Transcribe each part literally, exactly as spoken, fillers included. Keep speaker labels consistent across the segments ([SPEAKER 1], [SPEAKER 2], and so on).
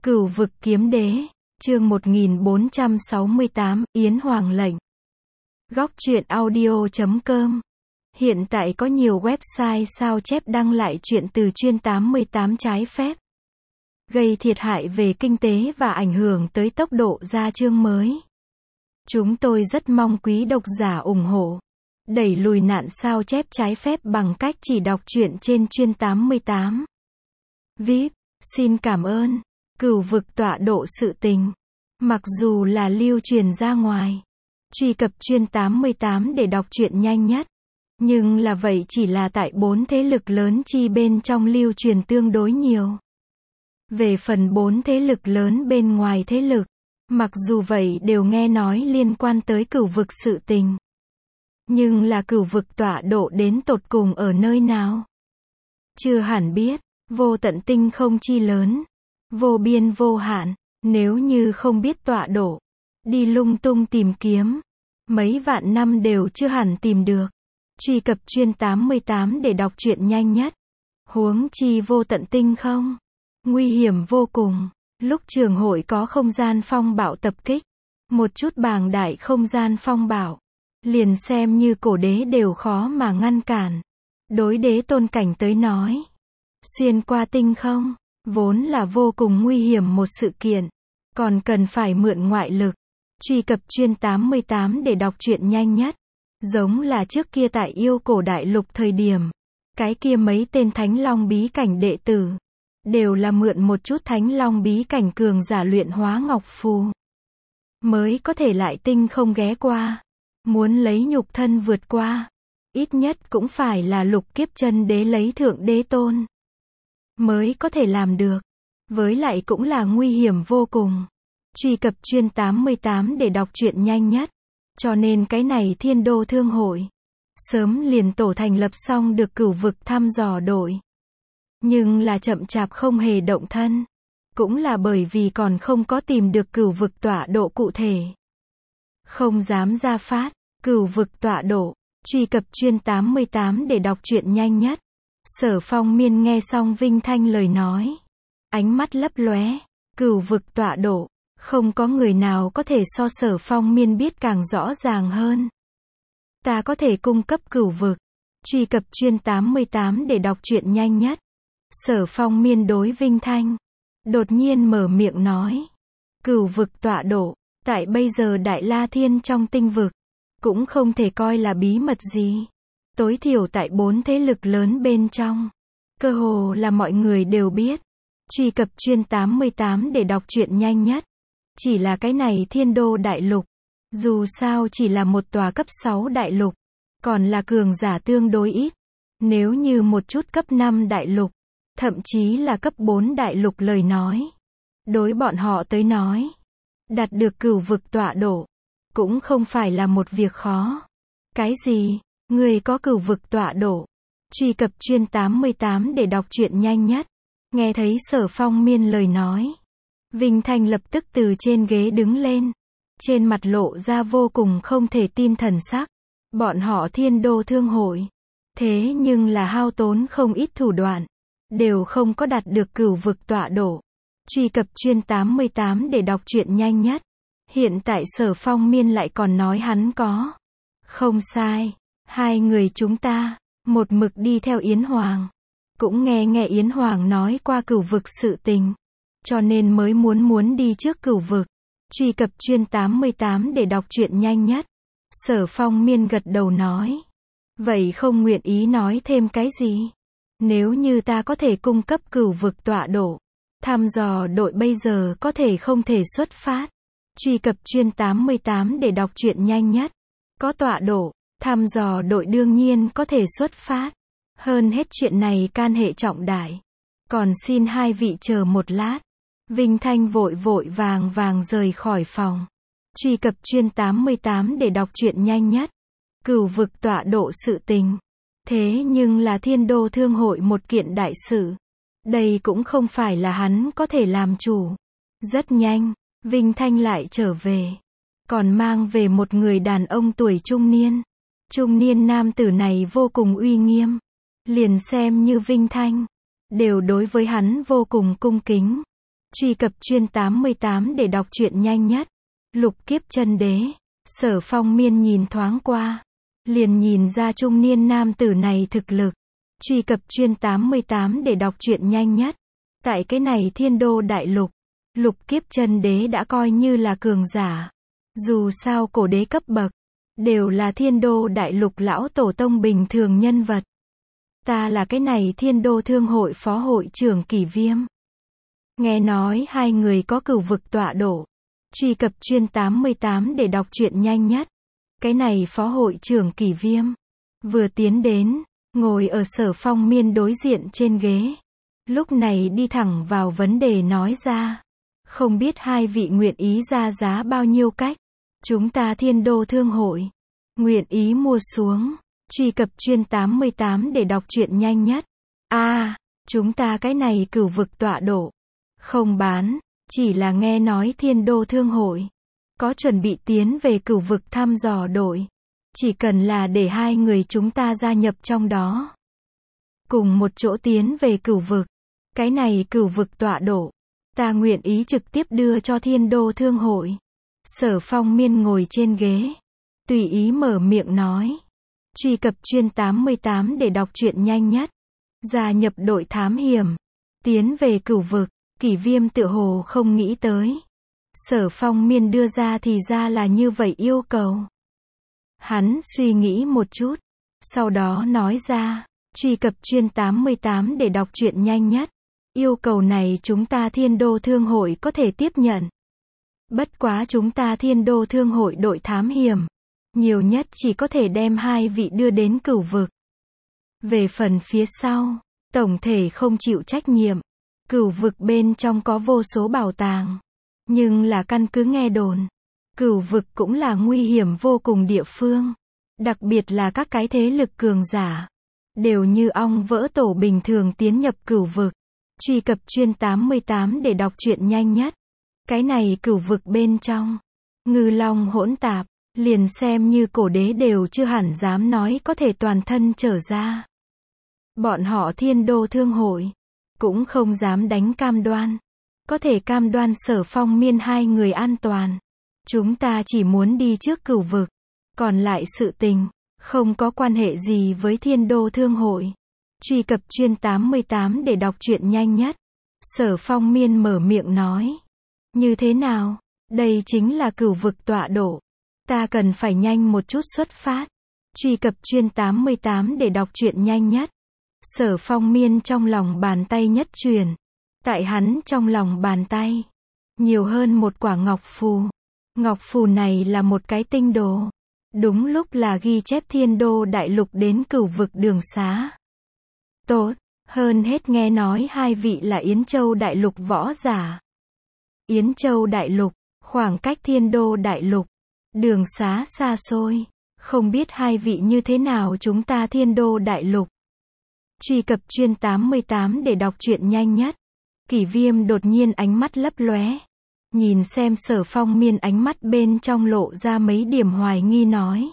[SPEAKER 1] Cửu vực kiếm đế, chương một nghìn bốn trăm sáu mươi tám, Yến Hoàng lệnh. Góc truyện audio chấm com. Hiện tại có nhiều website sao chép đăng lại chuyện từ chuyên tám mươi tám trái phép, gây thiệt hại về kinh tế và ảnh hưởng tới tốc độ ra chương mới. Chúng tôi rất mong quý độc giả ủng hộ, đẩy lùi nạn sao chép trái phép bằng cách chỉ đọc truyện trên chuyên tám mươi tám. vê i pê, xin cảm ơn. Cửu vực tọa độ sự tình. Mặc dù là lưu truyền ra ngoài, truy cập chuyên tám mươi tám để đọc truyện nhanh nhất, nhưng là vậy chỉ là tại bốn thế lực lớn chi bên trong lưu truyền tương đối nhiều. Về phần bốn thế lực lớn bên ngoài thế lực, mặc dù vậy đều nghe nói liên quan tới cửu vực sự tình. Nhưng là cửu vực tọa độ đến tột cùng ở nơi nào? Chưa hẳn biết. Vô tận tinh không chi lớn, vô biên vô hạn, nếu như không biết tọa độ, đi lung tung tìm kiếm, mấy vạn năm đều chưa hẳn tìm được. Truy cập chuyên tám mươi tám để đọc truyện nhanh nhất. Huống chi vô tận tinh không, nguy hiểm vô cùng. Lúc trường hội có không gian phong bạo tập kích, một chút bàng đại không gian phong bạo, liền xem như cổ đế đều khó mà ngăn cản. Đối đế tôn cảnh tới nói, xuyên qua tinh không, vốn là vô cùng nguy hiểm một sự kiện, còn cần phải mượn ngoại lực. Truy cập chuyên tám mươi tám để đọc truyện nhanh nhất. Giống là trước kia tại yêu cổ đại lục thời điểm, cái kia mấy tên thánh long bí cảnh đệ tử, đều là mượn một chút thánh long bí cảnh cường giả luyện hóa ngọc phù, mới có thể lại tinh không ghé qua. Muốn lấy nhục thân vượt qua, ít nhất cũng phải là lục kiếp chân đế lấy thượng đế tôn mới có thể làm được. Với lại cũng là nguy hiểm vô cùng. Truy cập chuyên tám mươi tám để đọc truyện nhanh nhất. Cho nên cái này Thiên Đô Thương Hội sớm liền tổ thành lập xong được cửu vực thăm dò đội, nhưng là chậm chạp không hề động thân. Cũng là bởi vì còn không có tìm được cửu vực tọa độ cụ thể, không dám ra phát. Cửu vực tọa độ. Truy cập chuyên tám mươi tám để đọc truyện nhanh nhất. Sở Phong Miên nghe xong Vinh Thanh lời nói, ánh mắt lấp lóe. Cửu vực tọa độ, không có người nào có thể so Sở Phong Miên biết càng rõ ràng hơn. Ta có thể cung cấp cửu vực. Truy cập chuyên tám mươi tám để đọc truyện nhanh nhất. Sở Phong Miên đối Vinh Thanh đột nhiên mở miệng nói, cửu vực tọa độ, tại bây giờ Đại La Thiên trong tinh vực, cũng không thể coi là bí mật gì. Tối thiểu tại bốn thế lực lớn bên trong, cơ hồ là mọi người đều biết. Truy cập chuyên tám mươi tám để đọc truyện nhanh nhất. Chỉ là cái này Thiên Đô đại lục, dù sao chỉ là một tòa cấp sáu đại lục, còn là cường giả tương đối ít. Nếu như một chút cấp năm đại lục, thậm chí là cấp bốn đại lục lời nói, đối bọn họ tới nói, đạt được cửu vực tọa độ, cũng không phải là một việc khó. Cái gì? Người có cửu vực tọa độ? Truy cập chuyên tám mươi tám để đọc truyện nhanh nhất. Nghe thấy Sở Phong Miên lời nói, Vinh Thanh lập tức từ trên ghế đứng lên, trên mặt lộ ra vô cùng không thể tin thần sắc. Bọn họ Thiên Đô Thương Hội, thế nhưng là hao tốn không ít thủ đoạn, đều không có đạt được cửu vực tọa độ. Truy cập chuyên tám mươi tám để đọc truyện nhanh nhất. Hiện tại Sở Phong Miên lại còn nói hắn có. Không sai. Hai người chúng ta, một mực đi theo Yến Hoàng, cũng nghe nghe Yến Hoàng nói qua cửu vực sự tình, cho nên mới muốn muốn đi trước cửu vực. Truy cập chuyên tám mươi tám để đọc truyện nhanh nhất. Sở Phong Miên gật đầu nói, vậy không nguyện ý nói thêm cái gì. Nếu như ta có thể cung cấp cửu vực tọa độ, thăm dò đội bây giờ có thể không thể xuất phát. Truy cập chuyên tám mươi tám để đọc truyện nhanh nhất. Có tọa độ, thăm dò đội đương nhiên có thể xuất phát. Hơn hết chuyện này can hệ trọng đại. Còn xin hai vị chờ một lát. Vinh Thanh vội vội vàng vàng rời khỏi phòng. Truy cập chuyên tám mươi tám để đọc truyện nhanh nhất. Cửu vực tọa độ sự tình. Thế nhưng là Thiên Đô Thương Hội một kiện đại sự. Đây cũng không phải là hắn có thể làm chủ. Rất nhanh, Vinh Thanh lại trở về. Còn mang về một người đàn ông tuổi trung niên. Trung niên nam tử này vô cùng uy nghiêm. Liền xem như Vinh Thanh, đều đối với hắn vô cùng cung kính. Truy cập chuyên tám mươi tám để đọc truyện nhanh nhất. Lục kiếp chân đế. Sở Phong Miên nhìn thoáng qua, liền nhìn ra trung niên nam tử này thực lực. Truy cập chuyên tám mươi tám để đọc truyện nhanh nhất. Tại cái này thiên đô đại lục, lục kiếp chân đế đã coi như là cường giả. Dù sao cổ đế cấp bậc, đều là thiên đô đại lục lão tổ tông bình thường nhân vật. Ta là cái này thiên đô thương hội phó hội trưởng Kỷ Viêm. Nghe nói hai người có cửu vực tọa độ. Truy cập chuyên tám mươi tám để đọc truyện nhanh nhất. Cái này phó hội trưởng Kỷ Viêm vừa tiến đến, ngồi ở Sở Phong Miên đối diện trên ghế. Lúc này đi thẳng vào vấn đề nói ra. Không biết hai vị nguyện ý ra giá bao nhiêu cách. Chúng ta thiên đô thương hội nguyện ý mua xuống. Truy cập chuyên tám mươi tám để đọc truyện nhanh nhất. A, à, chúng ta cái này cửu vực tọa độ không bán, chỉ là nghe nói thiên đô thương hội có chuẩn bị tiến về cửu vực thăm dò đội. Chỉ cần là để hai người chúng ta gia nhập trong đó, cùng một chỗ tiến về cửu vực. Cái này cửu vực tọa độ, ta nguyện ý trực tiếp đưa cho thiên đô thương hội. Sở Phong Miên ngồi trên ghế, tùy ý mở miệng nói. Truy cập chuyên tám mươi tám để đọc truyện nhanh nhất. Gia nhập đội thám hiểm, tiến về cửu vực. Kỷ Viêm tựa hồ không nghĩ tới. Sở Phong Miên đưa ra thì ra là như vậy yêu cầu. Hắn suy nghĩ một chút, sau đó nói ra. Truy cập chuyên tám mươi tám để đọc truyện nhanh nhất. Yêu cầu này chúng ta thiên đô thương hội có thể tiếp nhận. Bất quá chúng ta thiên đô thương hội đội thám hiểm, nhiều nhất chỉ có thể đem hai vị đưa đến cửu vực. Về phần phía sau, tổng thể không chịu trách nhiệm. Cửu vực bên trong có vô số bảo tàng. Nhưng là căn cứ nghe đồn, cửu vực cũng là nguy hiểm vô cùng địa phương. Đặc biệt là các cái thế lực cường giả, đều như ong vỡ tổ bình thường tiến nhập cửu vực. Truy cập chuyên tám mươi tám để đọc truyện nhanh nhất. Cái này cửu vực bên trong, ngư long hỗn tạp, liền xem như cổ đế đều chưa hẳn dám nói có thể toàn thân trở ra. Bọn họ thiên đô thương hội cũng không dám đánh cam đoan. Có thể cam đoan Sở Phong Miên hai người an toàn. Chúng ta chỉ muốn đi trước cửu vực. Còn lại sự tình, không có quan hệ gì với thiên đô thương hội. Truy cập chuyên tám mươi tám để đọc truyện nhanh nhất. Sở Phong Miên mở miệng nói. Như thế nào? Đây chính là cửu vực tọa độ. Ta cần phải nhanh một chút xuất phát. Truy cập chuyên tám mươi tám để đọc truyện nhanh nhất. Sở Phong Miên trong lòng bàn tay nhất truyền. Tại hắn trong lòng bàn tay, nhiều hơn một quả ngọc phù. Ngọc phù này là một cái tinh đồ. Đúng lúc là ghi chép thiên đô đại lục đến cửu vực đường xá. Tốt, hơn hết nghe nói hai vị là Yến Châu đại lục võ giả. Yến Châu đại lục, khoảng cách thiên đô đại lục, đường xá xa xôi. Không biết hai vị như thế nào chúng ta thiên đô đại lục. Truy cập chuyên tám mươi tám để đọc truyện nhanh nhất. Kỷ Viêm đột nhiên ánh mắt lấp lóe. Nhìn xem Sở Phong Miên ánh mắt bên trong lộ ra mấy điểm hoài nghi nói.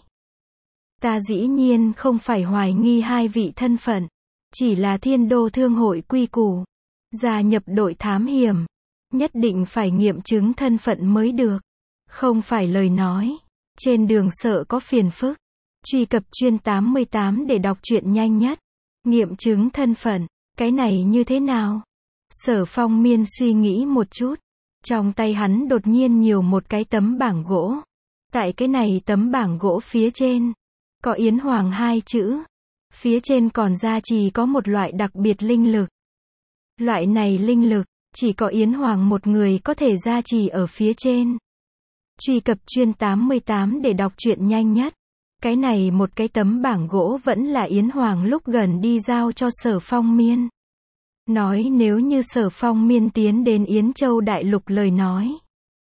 [SPEAKER 1] Ta dĩ nhiên không phải hoài nghi hai vị thân phận. Chỉ là thiên đô thương hội quy củ. Gia nhập đội thám hiểm, nhất định phải nghiệm chứng thân phận mới được. Không phải lời nói. Trên đường sợ có phiền phức. Truy cập chuyên tám mươi tám để đọc truyện nhanh nhất. Nghiệm chứng thân phận, cái này như thế nào? Sở Phong Miên suy nghĩ một chút. Trong tay hắn đột nhiên nhiều một cái tấm bảng gỗ. Tại cái này tấm bảng gỗ phía trên, có Yến Hoàng hai chữ. Phía trên còn gia trì có một loại đặc biệt linh lực. Loại này linh lực, chỉ có Yến Hoàng một người có thể gia trì ở phía trên. Truy cập chuyên tám mươi tám để đọc truyện nhanh nhất. Cái này một cái tấm bảng gỗ vẫn là Yến Hoàng lúc gần đi giao cho Sở Phong Miên. Nói nếu như Sở Phong Miên tiến đến Yến Châu đại lục lời nói,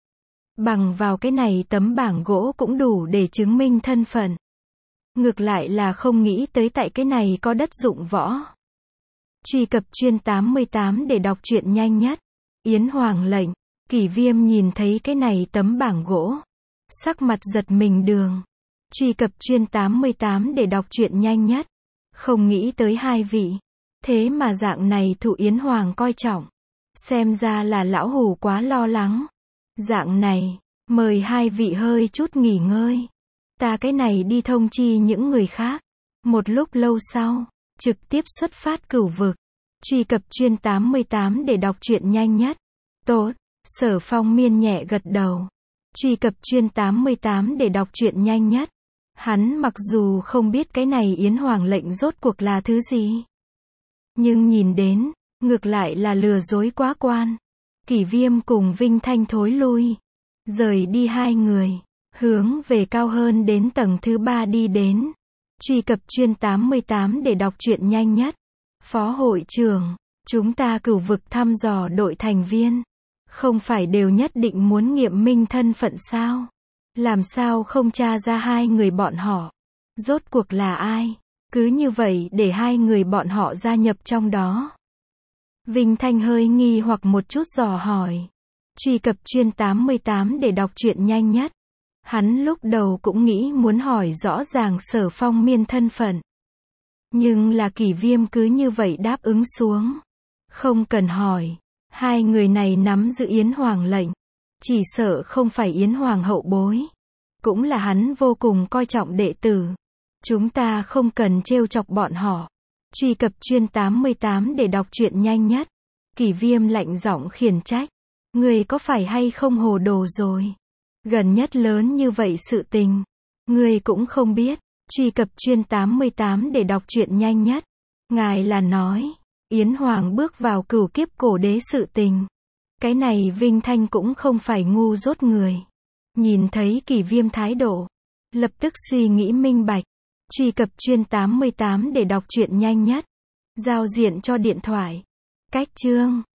[SPEAKER 1] bằng vào cái này tấm bảng gỗ cũng đủ để chứng minh thân phận. Ngược lại là không nghĩ tới tại cái này có đất dụng võ. Truy cập chuyên tám mươi tám để đọc truyện nhanh nhất. Yến Hoàng lệnh. Kỷ Viêm nhìn thấy cái này tấm bảng gỗ, sắc mặt giật mình đường. Truy cập chuyên tám mươi tám để đọc truyện nhanh nhất. Không nghĩ tới hai vị, thế mà dạng này thụ Yến Hoàng coi trọng. Xem ra là lão hủ quá lo lắng. Dạng này, mời hai vị hơi chút nghỉ ngơi. Ta cái này đi thông chi những người khác. Một lúc lâu sau, trực tiếp xuất phát cửu vực. Truy cập chuyên tám mươi tám để đọc truyện nhanh nhất. Tốt, Sở Phong Miên nhẹ gật đầu. Truy cập chuyên tám mươi tám để đọc truyện nhanh nhất. Hắn mặc dù không biết cái này Yến Hoàng lệnh rốt cuộc là thứ gì, nhưng nhìn đến, ngược lại là lừa dối quá quan. Kỷ Viêm cùng Vinh Thanh thối lui, rời đi hai người, hướng về cao hơn đến tầng thứ ba đi đến. Truy cập chuyên tám mươi tám để đọc truyện nhanh nhất. Phó hội trưởng, chúng ta cửu vực thăm dò đội thành viên, không phải đều nhất định muốn nghiệm minh thân phận sao? Làm sao không tra ra hai người bọn họ? Rốt cuộc là ai? Cứ như vậy để hai người bọn họ gia nhập trong đó. Vinh Thanh hơi nghi hoặc một chút dò hỏi. Truy cập chuyên tám mươi tám để đọc truyện nhanh nhất. Hắn lúc đầu cũng nghĩ muốn hỏi rõ ràng Sở Phong Miên thân phận. Nhưng là Kỷ Viêm cứ như vậy đáp ứng xuống. Không cần hỏi. Hai người này nắm giữ Yến Hoàng lệnh. Chỉ sợ không phải Yến Hoàng hậu bối. Cũng là hắn vô cùng coi trọng đệ tử. Chúng ta không cần trêu chọc bọn họ. Truy cập chuyên tám mươi tám để đọc truyện nhanh nhất. Kỷ Viêm lạnh giọng khiển trách. Người có phải hay không hồ đồ rồi? Gần nhất lớn như vậy sự tình. Người cũng không biết. Truy cập chuyên tám mươi tám để đọc truyện nhanh nhất. Ngài là nói, Yến Hoàng bước vào cửu kiếp cổ đế sự tình. Cái này Vinh Thanh cũng không phải ngu dốt người. Nhìn thấy Kỷ Viêm thái độ, lập tức suy nghĩ minh bạch. Truy cập chuyên tám mươi tám để đọc truyện nhanh nhất. Giao diện cho điện thoại. Cách chương